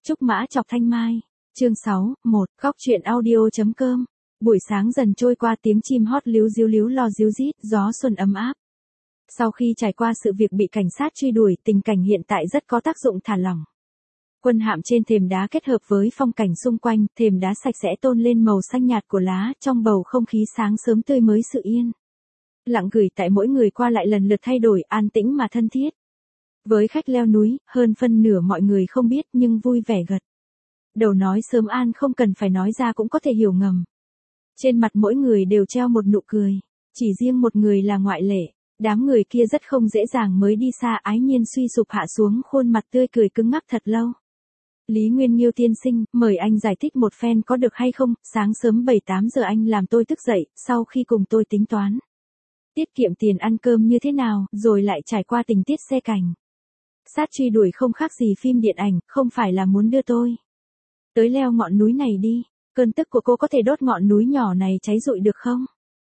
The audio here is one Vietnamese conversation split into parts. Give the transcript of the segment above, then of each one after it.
Trúc Mã Chọc Thanh Mai. Chương 6, 1, Góc truyện audio.com. Buổi sáng dần trôi qua, tiếng chim hót líu lo ríu rít, gió xuân ấm áp. Sau khi trải qua sự việc bị cảnh sát truy đuổi, tình cảnh hiện tại rất có tác dụng thả lỏng. Quân hạm trên thềm đá kết hợp với phong cảnh xung quanh, thềm đá sạch sẽ tôn lên màu xanh nhạt của lá, trong bầu không khí sáng sớm tươi mới sự yên lặng gửi tại mỗi người qua lại lần lượt thay đổi, an tĩnh mà thân thiết. Với khách leo núi, hơn phân nửa mọi người không biết nhưng vui vẻ gật đầu nói sớm an, không cần phải nói ra cũng có thể hiểu ngầm. Trên mặt mỗi người đều treo một nụ cười, chỉ riêng một người là ngoại lệ. Đám người kia rất không dễ dàng mới đi xa, Ái Nhiên suy sụp hạ xuống, khuôn mặt tươi cười cứng ngắc thật lâu. Lý Nguyên Nghiêu tiên sinh, mời anh giải thích một phen có được hay không? Sáng sớm 7-8 giờ anh làm tôi thức dậy, sau khi cùng tôi tính toán tiết kiệm tiền ăn cơm như thế nào, rồi lại trải qua tình tiết xe cảnh sát truy đuổi không khác gì phim điện ảnh, không phải là muốn đưa tôi tới leo ngọn núi này đi. Cơn tức của cô có thể đốt ngọn núi nhỏ này cháy rụi được không?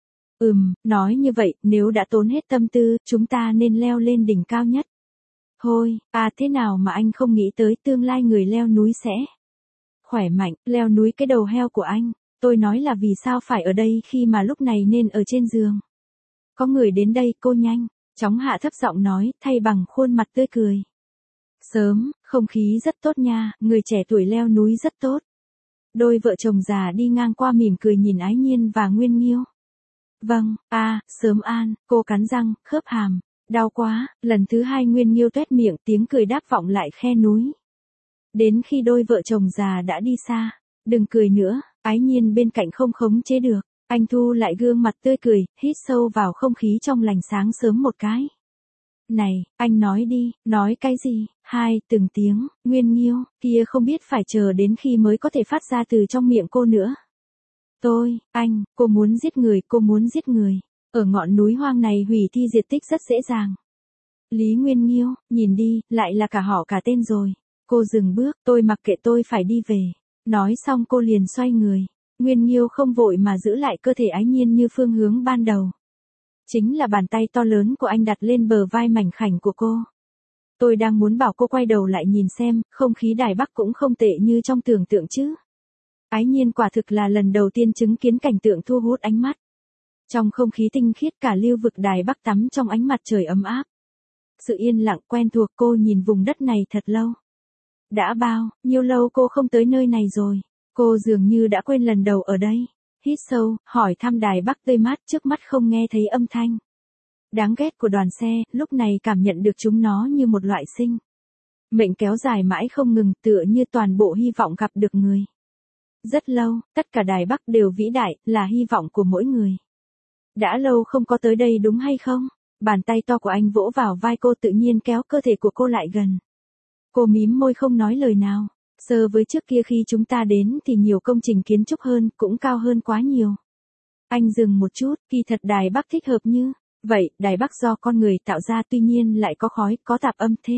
Nói như vậy, nếu đã tốn hết tâm tư, chúng ta nên leo lên đỉnh cao nhất. Thôi, thế nào mà anh không nghĩ tới tương lai người leo núi sẽ khỏe mạnh, leo núi cái đầu heo của anh. Tôi nói là vì sao phải ở đây khi mà lúc này nên ở trên giường. Có người đến đây, cô nhanh chóng hạ thấp giọng nói, thay bằng khuôn mặt tươi cười. Sớm, không khí rất tốt nha, người trẻ tuổi leo núi rất tốt. Đôi vợ chồng già đi ngang qua mỉm cười nhìn Ái Nhiên và Nguyên Nghiêu. Vâng, sớm an, cô cắn răng, khớp hàm, đau quá, lần thứ hai Nguyên Nghiêu tuét miệng, tiếng cười đáp vọng lại khe núi. Đến khi đôi vợ chồng già đã đi xa, đừng cười nữa, Ái Nhiên bên cạnh không khống chế được, anh thu lại gương mặt tươi cười, hít sâu vào không khí trong lành sáng sớm một cái. Này, anh nói đi, nói cái gì? Từng tiếng, Nguyên Nghiêu, kia không biết phải chờ đến khi mới có thể phát ra từ trong miệng cô nữa. Cô muốn giết người. Ở ngọn núi hoang này hủy thi diệt tích rất dễ dàng. Lý Nguyên Nghiêu, nhìn đi, lại là cả họ cả tên rồi. Cô dừng bước, tôi mặc kệ, tôi phải đi về. Nói xong cô liền xoay người. Nguyên Nghiêu không vội mà giữ lại cơ thể Ái Nhiên như phương hướng ban đầu. Chính là bàn tay to lớn của anh đặt lên bờ vai mảnh khảnh của cô. Tôi đang muốn bảo cô quay đầu lại nhìn xem, không khí Đài Bắc cũng không tệ như trong tưởng tượng chứ. Ái Nhiên quả thực là lần đầu tiên chứng kiến cảnh tượng thu hút ánh mắt. Trong không khí tinh khiết, cả lưu vực Đài Bắc tắm trong ánh mặt trời ấm áp. Sự yên lặng quen thuộc, cô nhìn vùng đất này thật lâu. Đã bao nhiêu lâu cô không tới nơi này rồi. Cô dường như đã quên lần đầu ở đây. Hít sâu, hỏi thăm Đài Bắc tươi mát, trước mắt không nghe thấy âm thanh đáng ghét của đoàn xe, lúc này cảm nhận được chúng nó như một loại sinh mệnh kéo dài mãi không ngừng, tựa như toàn bộ hy vọng gặp được người. Rất lâu, tất cả Đài Bắc đều vĩ đại, là hy vọng của mỗi người. Đã lâu không có tới đây đúng hay không? Bàn tay to của anh vỗ vào vai cô, tự nhiên kéo cơ thể của cô lại gần. Cô mím môi không nói lời nào. So với trước kia khi chúng ta đến thì nhiều công trình kiến trúc hơn, cũng cao hơn quá nhiều. Anh dừng một chút, kỳ thật Đài Bắc thích hợp như vậy, Đài Bắc do con người tạo ra, tuy nhiên lại có khói, có tạp âm thế.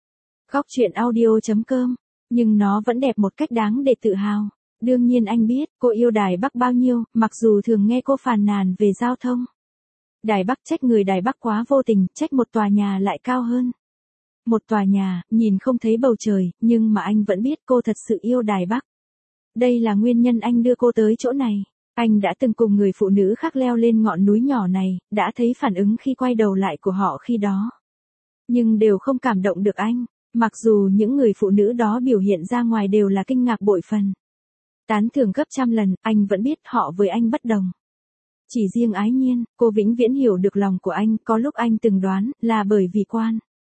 Góc truyện audio.com, nhưng nó vẫn đẹp một cách đáng để tự hào. Đương nhiên anh biết, cô yêu Đài Bắc bao nhiêu, mặc dù thường nghe cô phàn nàn về giao thông. Đài Bắc trách người Đài Bắc quá vô tình, trách một tòa nhà lại cao hơn một tòa nhà, nhìn không thấy bầu trời, nhưng mà anh vẫn biết cô thật sự yêu Đài Bắc. Đây là nguyên nhân anh đưa cô tới chỗ này. Anh đã từng cùng người phụ nữ khác leo lên ngọn núi nhỏ này, đã thấy phản ứng khi quay đầu lại của họ khi đó. Nhưng đều không cảm động được anh, mặc dù những người phụ nữ đó biểu hiện ra ngoài đều là kinh ngạc bội phần. Tán thưởng gấp trăm lần, anh vẫn biết họ với anh bất đồng. Chỉ riêng Ái Nhiên, cô vĩnh viễn hiểu được lòng của anh, có lúc anh từng đoán, là bởi vì quan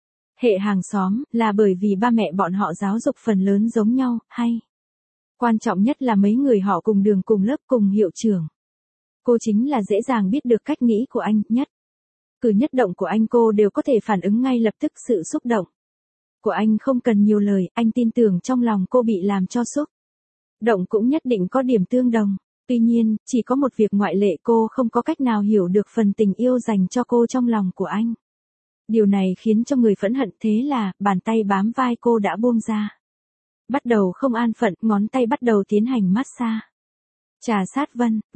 hệ hàng xóm, là bởi vì ba mẹ bọn họ giáo dục phần lớn giống nhau, hay quan trọng nhất là mấy người họ cùng đường cùng lớp cùng hiệu trưởng. Cô chính là dễ dàng biết được cách nghĩ của anh, nhất cử nhất động của anh cô đều có thể phản ứng ngay lập tức, sự xúc động của anh không cần nhiều lời, anh tin tưởng trong lòng cô bị làm cho xúc động cũng nhất định có điểm tương đồng. Tuy nhiên, chỉ có một việc ngoại lệ, cô không có cách nào hiểu được phần tình yêu dành cho cô trong lòng của anh. Điều này khiến cho người phẫn hận, thế là, bàn tay bám vai cô đã buông ra. Bắt đầu không an phận, ngón tay bắt đầu tiến hành massage. Trà sát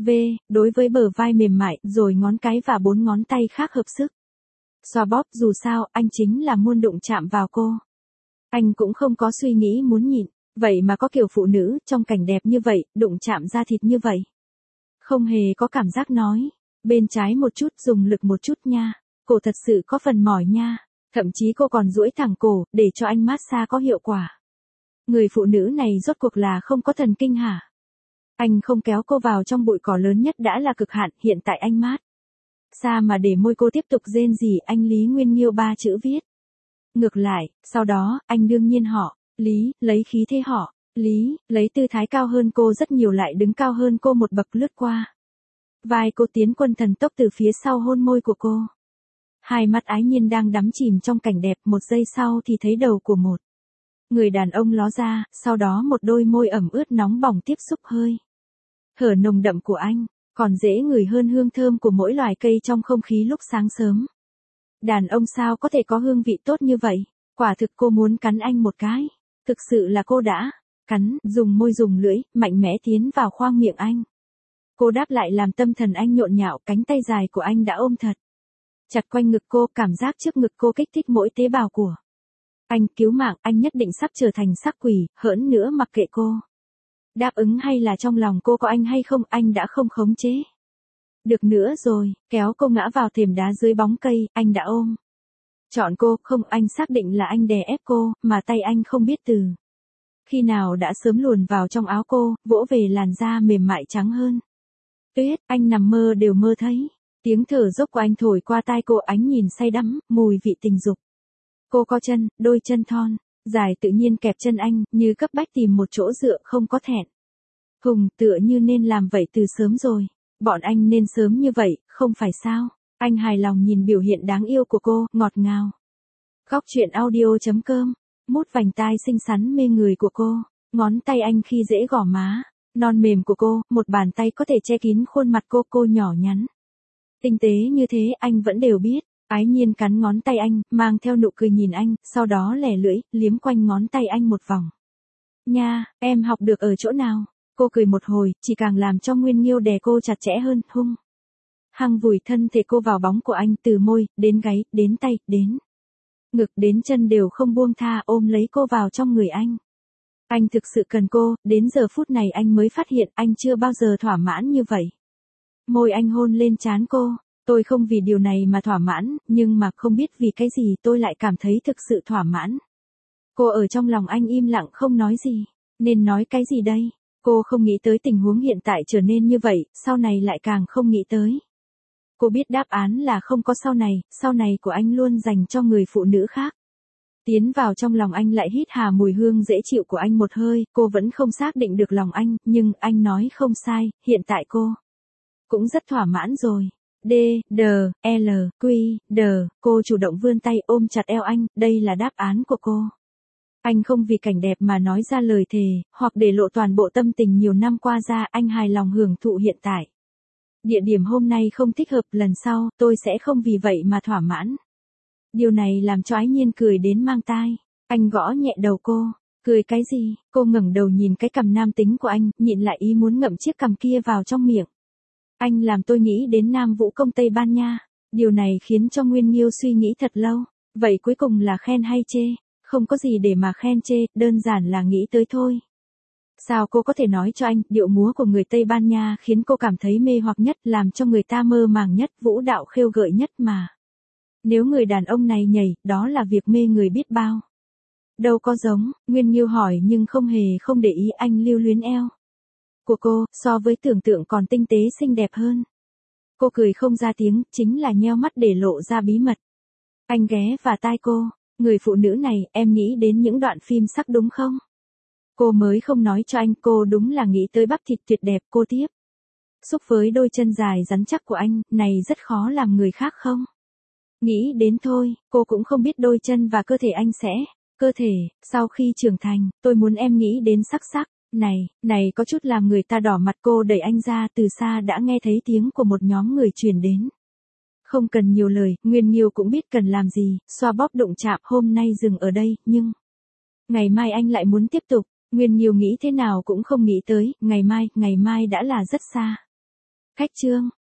đối với bờ vai mềm mại, rồi ngón cái và 4 ngón tay khác hợp sức xoa bóp, dù sao, anh chính là muốn đụng chạm vào cô. Anh cũng không có suy nghĩ muốn nhịn. Vậy mà có kiểu phụ nữ, trong cảnh đẹp như vậy, đụng chạm da thịt như vậy. Không hề có cảm giác nói. Bên trái một chút, dùng lực một chút nha. Cổ thật sự có phần mỏi nha. Thậm chí cô còn duỗi thẳng cổ, để cho anh massage có hiệu quả. Người phụ nữ này rốt cuộc là không có thần kinh hả? Anh không kéo cô vào trong bụi cỏ lớn nhất đã là cực hạn, hiện tại anh mát xa mà để môi cô tiếp tục rên rỉ, anh Lý Nguyên Nhiêu 3 chữ viết. Ngược lại, sau đó, anh đương nhiên họ, Lý, lấy khí thế họ, Lý, lấy tư thái cao hơn cô rất nhiều lại đứng cao hơn cô một bậc lướt qua. Vai cô tiến quân thần tốc từ phía sau hôn môi của cô. Hai mắt ái nhiên đang đắm chìm trong cảnh đẹp, một giây sau thì thấy đầu của một người đàn ông ló ra, sau đó một đôi môi ẩm ướt nóng bỏng tiếp xúc hơi thở nồng đậm của anh, còn dễ ngửi hơn hương thơm của mỗi loài cây trong không khí lúc sáng sớm. Đàn ông sao có thể có hương vị tốt như vậy? Quả thực cô muốn cắn anh một cái. Thực sự là cô đã cắn, dùng môi dùng lưỡi, mạnh mẽ tiến vào khoang miệng anh. Cô đáp lại làm tâm thần anh nhộn nhạo, cánh tay dài của anh đã ôm thật chặt quanh ngực cô, cảm giác trước ngực cô kích thích mỗi tế bào của anh. Cứu mạng, anh nhất định sắp trở thành xác quỷ, hỡn nữa mặc kệ cô đáp ứng hay là trong lòng cô có anh hay không, anh đã không khống chế được nữa rồi, kéo cô ngã vào thềm đá dưới bóng cây, anh đã ôm chọn cô, không, anh xác định là anh đè ép cô, mà tay anh không biết từ khi nào đã sớm luồn vào trong áo cô, vỗ về làn da mềm mại trắng hơn tuyết. Anh nằm mơ đều mơ thấy tiếng thở dốc của anh thổi qua tai cô, ánh nhìn say đắm, mùi vị tình dục. Cô có chân, đôi chân thon dài tự nhiên kẹp chân anh, như cấp bách tìm một chỗ dựa, không có thẹn thùng, tựa như nên làm vậy từ sớm rồi. Bọn anh nên sớm như vậy, không phải sao? Anh hài lòng nhìn biểu hiện đáng yêu của cô, ngọt ngào. Góc truyện audio.com, mút vành tai xinh xắn mê người của cô, ngón tay anh khi dễ gò má non mềm của cô, một bàn tay có thể che kín khuôn mặt cô nhỏ nhắn tinh tế như thế anh vẫn đều biết. Ái nhiên cắn ngón tay anh, mang theo nụ cười nhìn anh, sau đó lẻ lưỡi, liếm quanh ngón tay anh một vòng. Nha, em học được ở chỗ nào? Cô cười một hồi, chỉ càng làm cho Nguyên Nhiêu đè cô chặt chẽ hơn, hung hăng vùi thân thể cô vào bóng của anh, từ môi, đến gáy, đến tay, đến ngực, đến chân đều không buông tha, ôm lấy cô vào trong người anh. Anh thực sự cần cô, đến giờ phút này anh mới phát hiện anh chưa bao giờ thỏa mãn như vậy. Môi anh hôn lên trán cô. Tôi không vì điều này mà thỏa mãn, nhưng mà không biết vì cái gì tôi lại cảm thấy thực sự thỏa mãn. Cô ở trong lòng anh im lặng không nói gì. Nên nói cái gì đây? Cô không nghĩ tới tình huống hiện tại trở nên như vậy, sau này lại càng không nghĩ tới. Cô biết đáp án là không có sau này của anh luôn dành cho người phụ nữ khác. Tiến vào trong lòng anh lại hít hà mùi hương dễ chịu của anh một hơi, cô vẫn không xác định được lòng anh, nhưng anh nói không sai, hiện tại cô cũng rất thỏa mãn rồi. D, D, L, Q, D, cô chủ động vươn tay ôm chặt eo anh, đây là đáp án của cô. Anh không vì cảnh đẹp mà nói ra lời thề, hoặc để lộ toàn bộ tâm tình nhiều năm qua ra, anh hài lòng hưởng thụ hiện tại. Địa điểm hôm nay không thích hợp, lần sau, tôi sẽ không vì vậy mà thỏa mãn. Điều này làm cho Ái Nhiên cười đến mang tai. Anh gõ nhẹ đầu cô. Cười cái gì? Cô ngẩng đầu nhìn cái cằm nam tính của anh, nhịn lại ý muốn ngậm chiếc cằm kia vào trong miệng. Anh làm tôi nghĩ đến Nam Vũ Công Tây Ban Nha. Điều này khiến cho Nguyên Nhiêu suy nghĩ thật lâu. Vậy cuối cùng là khen hay chê? Không có gì để mà khen chê, đơn giản là nghĩ tới thôi. Sao cô có thể nói cho anh, điệu múa của người Tây Ban Nha khiến cô cảm thấy mê hoặc nhất, làm cho người ta mơ màng nhất, vũ đạo khêu gợi nhất mà. Nếu người đàn ông này nhảy, đó là việc mê người biết bao. Đâu có giống, Nguyên Nhiêu hỏi nhưng không để ý anh lưu luyến eo của cô, so với tưởng tượng còn tinh tế xinh đẹp hơn. Cô cười không ra tiếng, chính là nheo mắt để lộ ra bí mật. Anh ghé vào tai cô, người phụ nữ này, em nghĩ đến những đoạn phim sắc đúng không? Cô mới không nói cho anh, cô đúng là nghĩ tới bắp thịt tuyệt đẹp, cô tiếp xúc với đôi chân dài rắn chắc của anh, này rất khó làm người khác không? Nghĩ đến thôi, cô cũng không biết đôi chân và cơ thể anh sẽ, sau khi trưởng thành, tôi muốn em nghĩ đến sắc sắc, này có chút làm người ta đỏ mặt. Cô đẩy anh ra, từ xa đã nghe thấy tiếng của một nhóm người truyền đến. Không cần nhiều lời, Nguyên Nhiêu cũng biết cần làm gì, xoa bóp đụng chạm, hôm nay dừng ở đây, nhưng ngày mai anh lại muốn tiếp tục. Nguyên Nhiêu nghĩ thế nào cũng không nghĩ tới, ngày mai đã là rất xa. Cách chương